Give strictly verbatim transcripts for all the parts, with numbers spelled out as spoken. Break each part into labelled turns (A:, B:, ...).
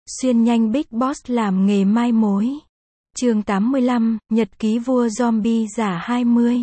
A: Xuyên nhanh Big Boss làm nghề mai mối. Chương tám mươi lăm, Nhật ký vua zombie giả hai mươi.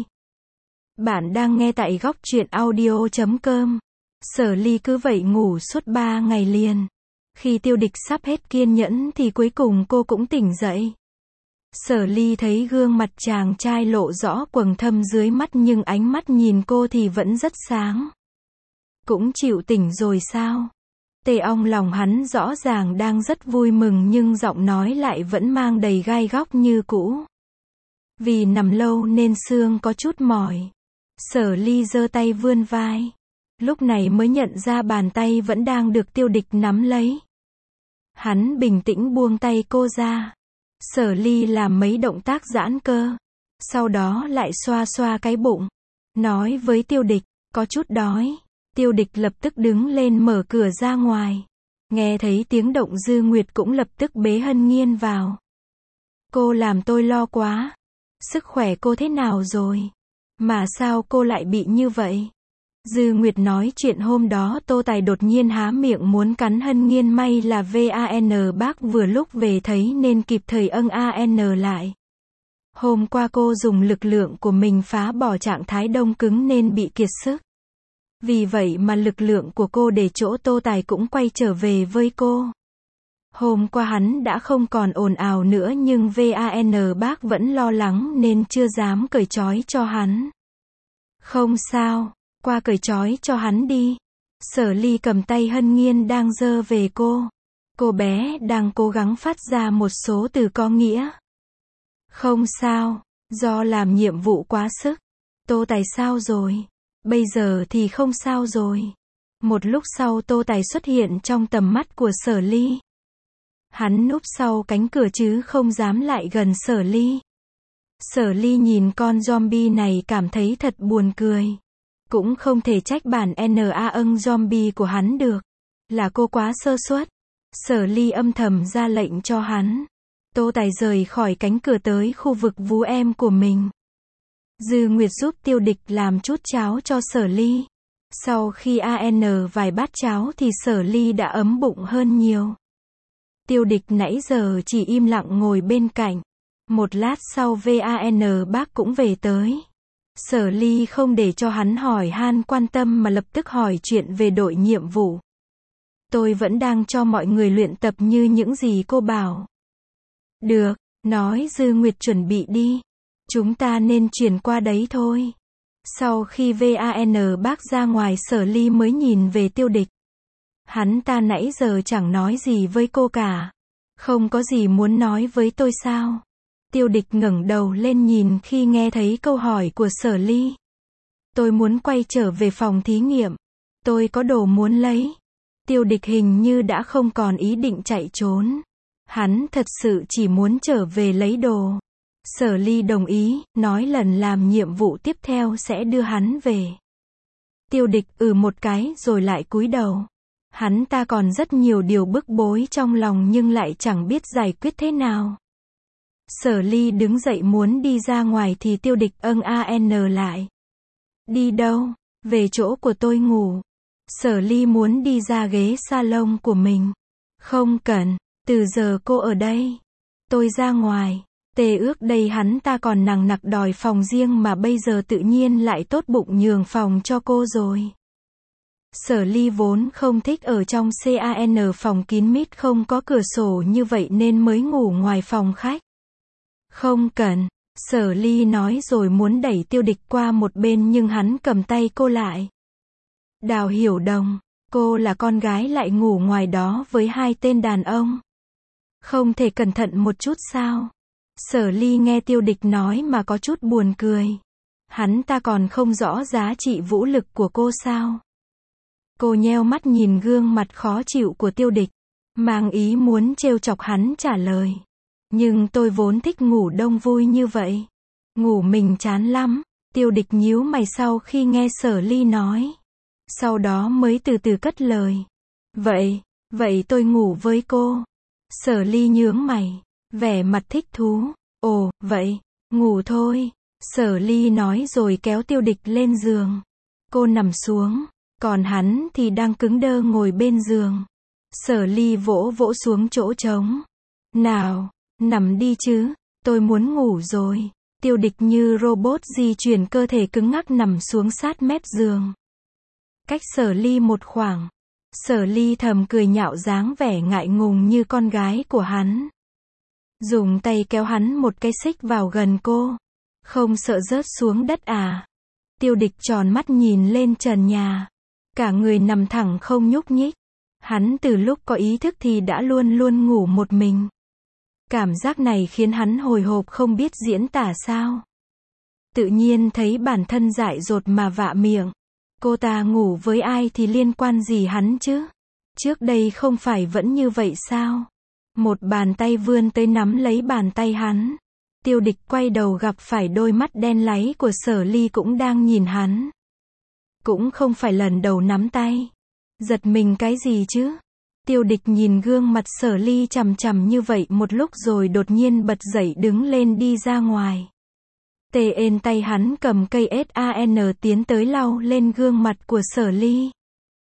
A: Bạn đang nghe tại góc truyện audio chấm com. Sở Ly cứ vậy ngủ suốt ba ngày liền. Khi Tiêu Địch sắp hết kiên nhẫn thì cuối cùng cô cũng tỉnh dậy. Sở Ly thấy gương mặt chàng trai lộ rõ quầng thâm dưới mắt nhưng ánh mắt nhìn cô thì vẫn rất sáng. Cũng chịu tỉnh rồi sao? Tề Ong lòng hắn rõ ràng đang rất vui mừng nhưng giọng nói lại vẫn mang đầy gai góc như cũ. Vì nằm lâu nên xương có chút mỏi. Sở Ly giơ tay vươn vai. Lúc này mới nhận ra bàn tay vẫn đang được Tiêu Địch nắm lấy. Hắn bình tĩnh buông tay cô ra. Sở Ly làm mấy động tác giãn cơ. Sau đó lại xoa xoa cái bụng. Nói với Tiêu Địch, có chút đói. Tiêu Địch lập tức đứng lên mở cửa ra ngoài. Nghe thấy tiếng động Dư Nguyệt cũng lập tức bế Hân Nghiên vào. Cô làm tôi lo quá. Sức khỏe cô thế nào rồi? Mà sao cô lại bị như vậy? Dư Nguyệt nói chuyện hôm đó Tô Tài đột nhiên há miệng muốn cắn Hân Nghiên, may là Van bác vừa lúc về thấy nên kịp thời âng an lại. Hôm qua cô dùng lực lượng của mình phá bỏ trạng thái đông cứng nên bị kiệt sức. Vì vậy mà lực lượng của cô để chỗ Tô Tài cũng quay trở về với cô. Hôm qua hắn đã không còn ồn ào nữa nhưng Van bác vẫn lo lắng nên chưa dám cởi trói cho hắn. Không sao, qua cởi trói cho hắn đi. Sở Ly cầm tay Hân Nghiên đang giơ về cô. Cô bé đang cố gắng phát ra một số từ có nghĩa. Không sao, do làm nhiệm vụ quá sức. Tô Tài sao rồi? Bây giờ thì không sao rồi. Một lúc sau Tô Tài xuất hiện trong tầm mắt của Sở Ly. Hắn núp sau cánh cửa chứ không dám lại gần Sở Ly. Sở Ly nhìn con zombie này cảm thấy thật buồn cười. Cũng không thể trách bản na âng zombie của hắn được. Là cô quá sơ suất. Sở Ly âm thầm ra lệnh cho hắn. Tô Tài rời khỏi cánh cửa tới khu vực vú em của mình. Dư Nguyệt giúp Tiêu Địch làm chút cháo cho Sở Ly. Sau khi ăn vài bát cháo thì Sở Ly đã ấm bụng hơn nhiều. Tiêu Địch nãy giờ chỉ im lặng ngồi bên cạnh. Một lát sau Van bác cũng về tới. Sở Ly không để cho hắn hỏi han quan tâm mà lập tức hỏi chuyện về đội nhiệm vụ. Tôi vẫn đang cho mọi người luyện tập như những gì cô bảo. Được, nói Dư Nguyệt chuẩn bị đi. Chúng ta nên chuyển qua đấy thôi. Sau khi Van bác ra ngoài Sở Ly mới nhìn về Tiêu Địch. Hắn ta nãy giờ chẳng nói gì với cô cả. Không có gì muốn nói với tôi sao? Tiêu Địch ngẩng đầu lên nhìn khi nghe thấy câu hỏi của Sở Ly. Tôi muốn quay trở về phòng thí nghiệm. Tôi có đồ muốn lấy. Tiêu Địch hình như đã không còn ý định chạy trốn. Hắn thật sự chỉ muốn trở về lấy đồ. Sở Ly đồng ý, nói lần làm nhiệm vụ tiếp theo sẽ đưa hắn về. Tiêu Địch ừ một cái rồi lại cúi đầu. Hắn ta còn rất nhiều điều bức bối trong lòng nhưng lại chẳng biết giải quyết thế nào. Sở Ly đứng dậy muốn đi ra ngoài thì Tiêu Địch âng an lại. Đi đâu? Về chỗ của tôi ngủ. Sở Ly muốn đi ra ghế salon của mình. Không cần, từ giờ cô ở đây. Tôi ra ngoài. Tê ước đây hắn ta còn nằng nặc đòi phòng riêng mà bây giờ tự nhiên lại tốt bụng nhường phòng cho cô rồi. Sở Ly vốn không thích ở trong can phòng kín mít không có cửa sổ như vậy nên mới ngủ ngoài phòng khách. Không cần, Sở Ly nói rồi muốn đẩy Tiêu Địch qua một bên nhưng hắn cầm tay cô lại. Đào Hiểu Đồng, cô là con gái lại ngủ ngoài đó với hai tên đàn ông. Không thể cẩn thận một chút sao? Sở Ly nghe Tiêu Địch nói mà có chút buồn cười. Hắn ta còn không rõ giá trị vũ lực của cô sao? Cô nheo mắt nhìn gương mặt khó chịu của Tiêu Địch, mang ý muốn trêu chọc hắn trả lời. Nhưng tôi vốn thích ngủ đông vui như vậy. Ngủ mình chán lắm. Tiêu Địch nhíu mày sau khi nghe Sở Ly nói. Sau đó mới từ từ cất lời. Vậy, vậy tôi ngủ với cô. Sở Ly nhướng mày, vẻ mặt thích thú. Ồ, vậy, ngủ thôi. Sở Ly nói rồi kéo Tiêu Địch lên giường. Cô nằm xuống, còn hắn thì đang cứng đơ ngồi bên giường. Sở Ly vỗ vỗ xuống chỗ trống. Nào, nằm đi chứ, tôi muốn ngủ rồi. Tiêu Địch như robot di chuyển cơ thể cứng ngắc nằm xuống sát mép giường. Cách Sở Ly một khoảng. Sở Ly thầm cười nhạo dáng vẻ ngại ngùng như con gái của hắn. Dùng tay kéo hắn một cái xích vào gần cô. Không sợ rớt xuống đất à? Tiêu Địch tròn mắt nhìn lên trần nhà. Cả người nằm thẳng không nhúc nhích. Hắn từ lúc có ý thức thì đã luôn luôn ngủ một mình. Cảm giác này khiến hắn hồi hộp không biết diễn tả sao. Tự nhiên thấy bản thân dại dột mà vạ miệng. Cô ta ngủ với ai thì liên quan gì hắn chứ? Trước đây không phải vẫn như vậy sao? Một bàn tay vươn tới nắm lấy bàn tay hắn. Tiêu Địch quay đầu gặp phải đôi mắt đen láy của Sở Ly cũng đang nhìn hắn. Cũng không phải lần đầu nắm tay. Giật mình cái gì chứ? Tiêu Địch nhìn gương mặt Sở Ly chằm chằm như vậy một lúc rồi đột nhiên bật dậy đứng lên đi ra ngoài. Tê ên tay hắn cầm cây ét a en tiến tới lau lên gương mặt của Sở Ly.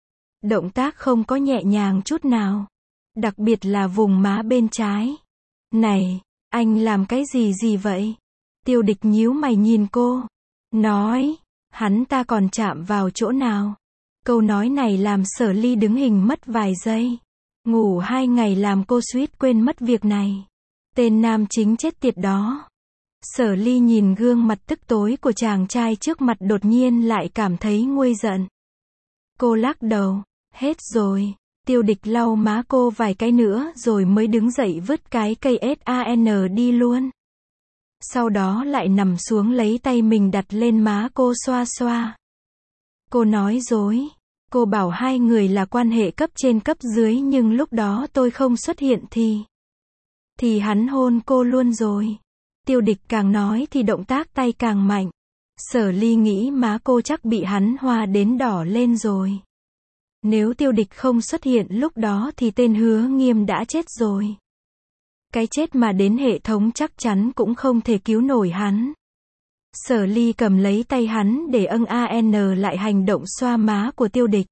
A: Động tác không có nhẹ nhàng chút nào. Đặc biệt là vùng má bên trái. Này, anh làm cái gì gì vậy? Tiêu Địch nhíu mày nhìn cô. Nói, hắn ta còn chạm vào chỗ nào? Câu nói này làm Sở Ly đứng hình mất vài giây. Ngủ hai ngày làm cô suýt quên mất việc này. Tên nam chính chết tiệt đó. Sở Ly nhìn gương mặt tức tối của chàng trai trước mặt đột nhiên lại cảm thấy nguôi giận. Cô lắc đầu. Hết rồi. Tiêu Địch lau má cô vài cái nữa rồi mới đứng dậy vứt cái cây ét a en đi luôn. Sau đó lại nằm xuống lấy tay mình đặt lên má cô xoa xoa. Cô nói dối. Cô bảo hai người là quan hệ cấp trên cấp dưới nhưng lúc đó tôi không xuất hiện thì... Thì hắn hôn cô luôn rồi. Tiêu Địch càng nói thì động tác tay càng mạnh. Sở Ly nghĩ má cô chắc bị hắn hoa đến đỏ lên rồi. Nếu Tiêu Địch không xuất hiện lúc đó thì tên Hứa Nghiêm đã chết rồi. Cái chết mà đến hệ thống chắc chắn cũng không thể cứu nổi hắn. Sở Ly cầm lấy tay hắn để âng an lại hành động xoa má của Tiêu Địch.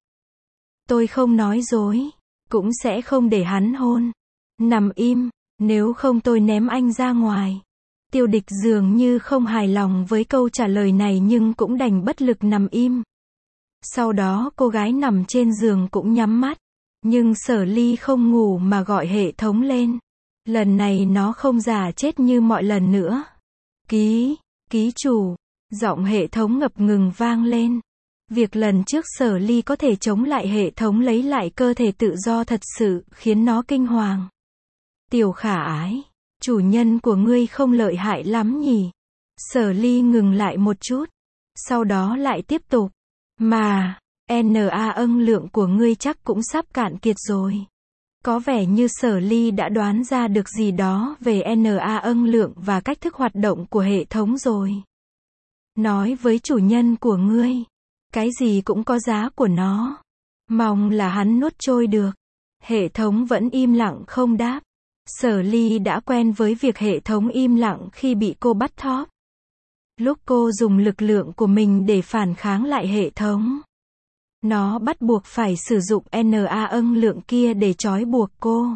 A: Tôi không nói dối, cũng sẽ không để hắn hôn. Nằm im, nếu không tôi ném anh ra ngoài. Tiêu Địch dường như không hài lòng với câu trả lời này nhưng cũng đành bất lực nằm im. Sau đó cô gái nằm trên giường cũng nhắm mắt. Nhưng Sở Ly không ngủ mà gọi hệ thống lên. Lần này nó không giả chết như mọi lần nữa. Ký, ký chủ. Giọng hệ thống ngập ngừng vang lên. Việc lần trước Sở Ly có thể chống lại hệ thống lấy lại cơ thể tự do thật sự khiến nó kinh hoàng. Tiểu khả ái, chủ nhân của ngươi không lợi hại lắm nhỉ? Sở Ly ngừng lại một chút. Sau đó lại tiếp tục. Mà, na ân lượng của ngươi chắc cũng sắp cạn kiệt rồi. Có vẻ như Sở Ly đã đoán ra được gì đó về na ân lượng và cách thức hoạt động của hệ thống rồi. Nói với chủ nhân của ngươi. Cái gì cũng có giá của nó. Mong là hắn nuốt trôi được. Hệ thống vẫn im lặng không đáp. Sở Ly đã quen với việc hệ thống im lặng khi bị cô bắt thóp. Lúc cô dùng lực lượng của mình để phản kháng lại hệ thống, nó bắt buộc phải sử dụng na ân lượng kia để trói buộc cô.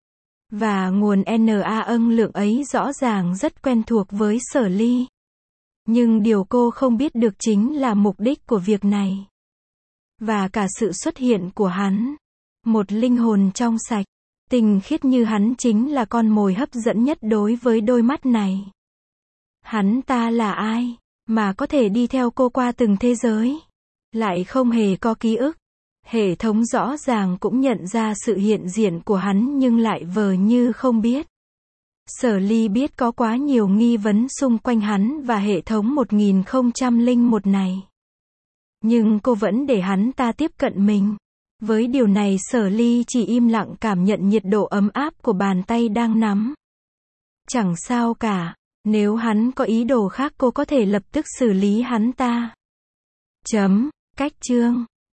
A: Và nguồn na ân lượng ấy rõ ràng rất quen thuộc với Sở Ly. Nhưng điều cô không biết được chính là mục đích của việc này. Và cả sự xuất hiện của hắn. Một linh hồn trong sạch, tinh khiết như hắn chính là con mồi hấp dẫn nhất đối với đôi mắt này. Hắn ta là ai, mà có thể đi theo cô qua từng thế giới, lại không hề có ký ức. Hệ thống rõ ràng cũng nhận ra sự hiện diện của hắn nhưng lại vờ như không biết. Sở Ly biết có quá nhiều nghi vấn xung quanh hắn và hệ thống một nghìn không trăm lẻ một này. Nhưng cô vẫn để hắn ta tiếp cận mình. Với điều này Sở Ly chỉ im lặng cảm nhận nhiệt độ ấm áp của bàn tay đang nắm. Chẳng sao cả, nếu hắn có ý đồ khác cô có thể lập tức xử lý hắn ta. Chấm, cách chương.